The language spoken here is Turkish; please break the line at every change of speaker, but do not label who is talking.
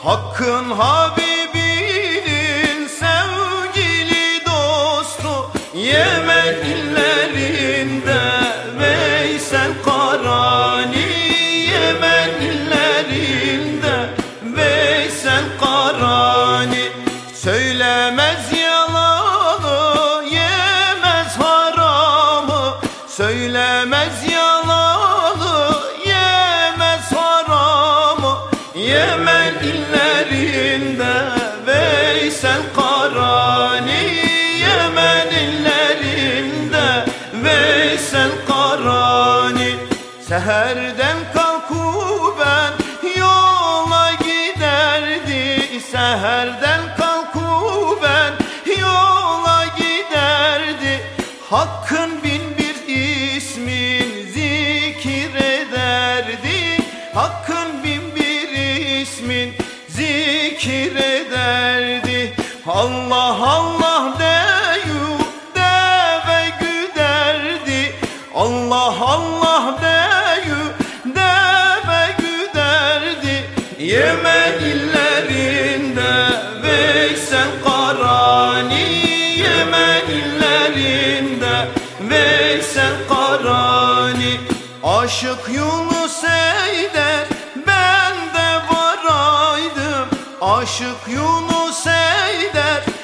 Hakkın Habibinin sevgili dostu, Yemen illerinde Veysel Karani. Yemen illerinde Veysel Karani. Söylemez yalanı, yemez haramı. Söylemez yalanı, yemez haramı. Yemen illerinde Veysel Karani. Yemen illerinde Veysel Karani. Seherden kalkuben yola giderdi. Seherden kalkuben yola giderdi. Hakkın bin bir ismin zikrederdi. Hakkın bin bir ismin zikrederdi. Allah Allah deyu deve güderdi. Allah Allah deyu deve güderdi. Yemen illerinde Veysel Karani. Yemen illerinde Veysel Karani. Aşık Yunus eyder ben de varaydım. Aşık Yunus eyder